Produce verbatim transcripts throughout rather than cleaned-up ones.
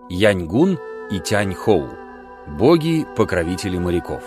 Яньгун и Тяньхоу – боги-покровители моряков.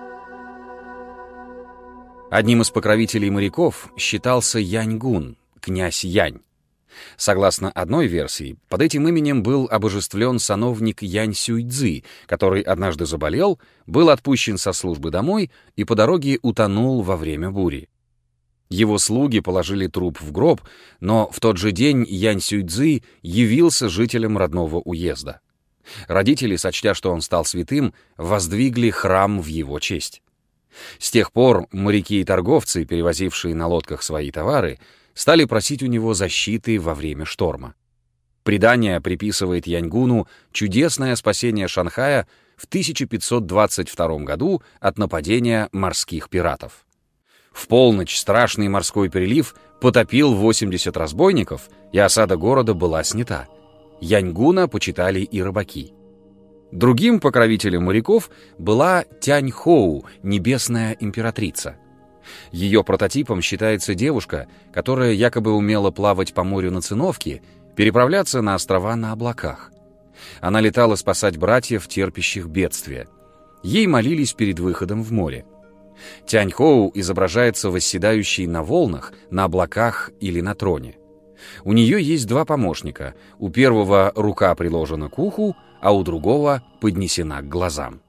Одним из покровителей моряков считался Яньгун, князь Янь. Согласно одной версии, под этим именем был обожествлен сановник Янь Сюйцзы, который однажды заболел, был отпущен со службы домой и по дороге утонул во время бури. Его слуги положили труп в гроб, но в тот же день Янь Сюйцзы явился жителям родного уезда. Родители, сочтя, что он стал святым, воздвигли храм в его честь. С тех пор моряки и торговцы, перевозившие на лодках свои товары, стали просить у него защиты во время шторма. Предание приписывает Яньгуну чудесное спасение Шанхая в тысяча пятьсот двадцать втором году от нападения морских пиратов. В полночь страшный морской прилив потопил восемьдесят разбойников, и осада города была снята. Яньгуна почитали и рыбаки. Другим покровителем моряков была Тяньхоу, небесная императрица. Ее прототипом считается девушка, которая якобы умела плавать по морю на циновке, переправляться на острова на облаках. Она летала спасать братьев, терпящих бедствия. Ей молились перед выходом в море. Тяньхоу изображается восседающей на волнах, на облаках или на троне. У нее есть два помощника. У первого рука приложена к уху, а у другого поднесена к глазам.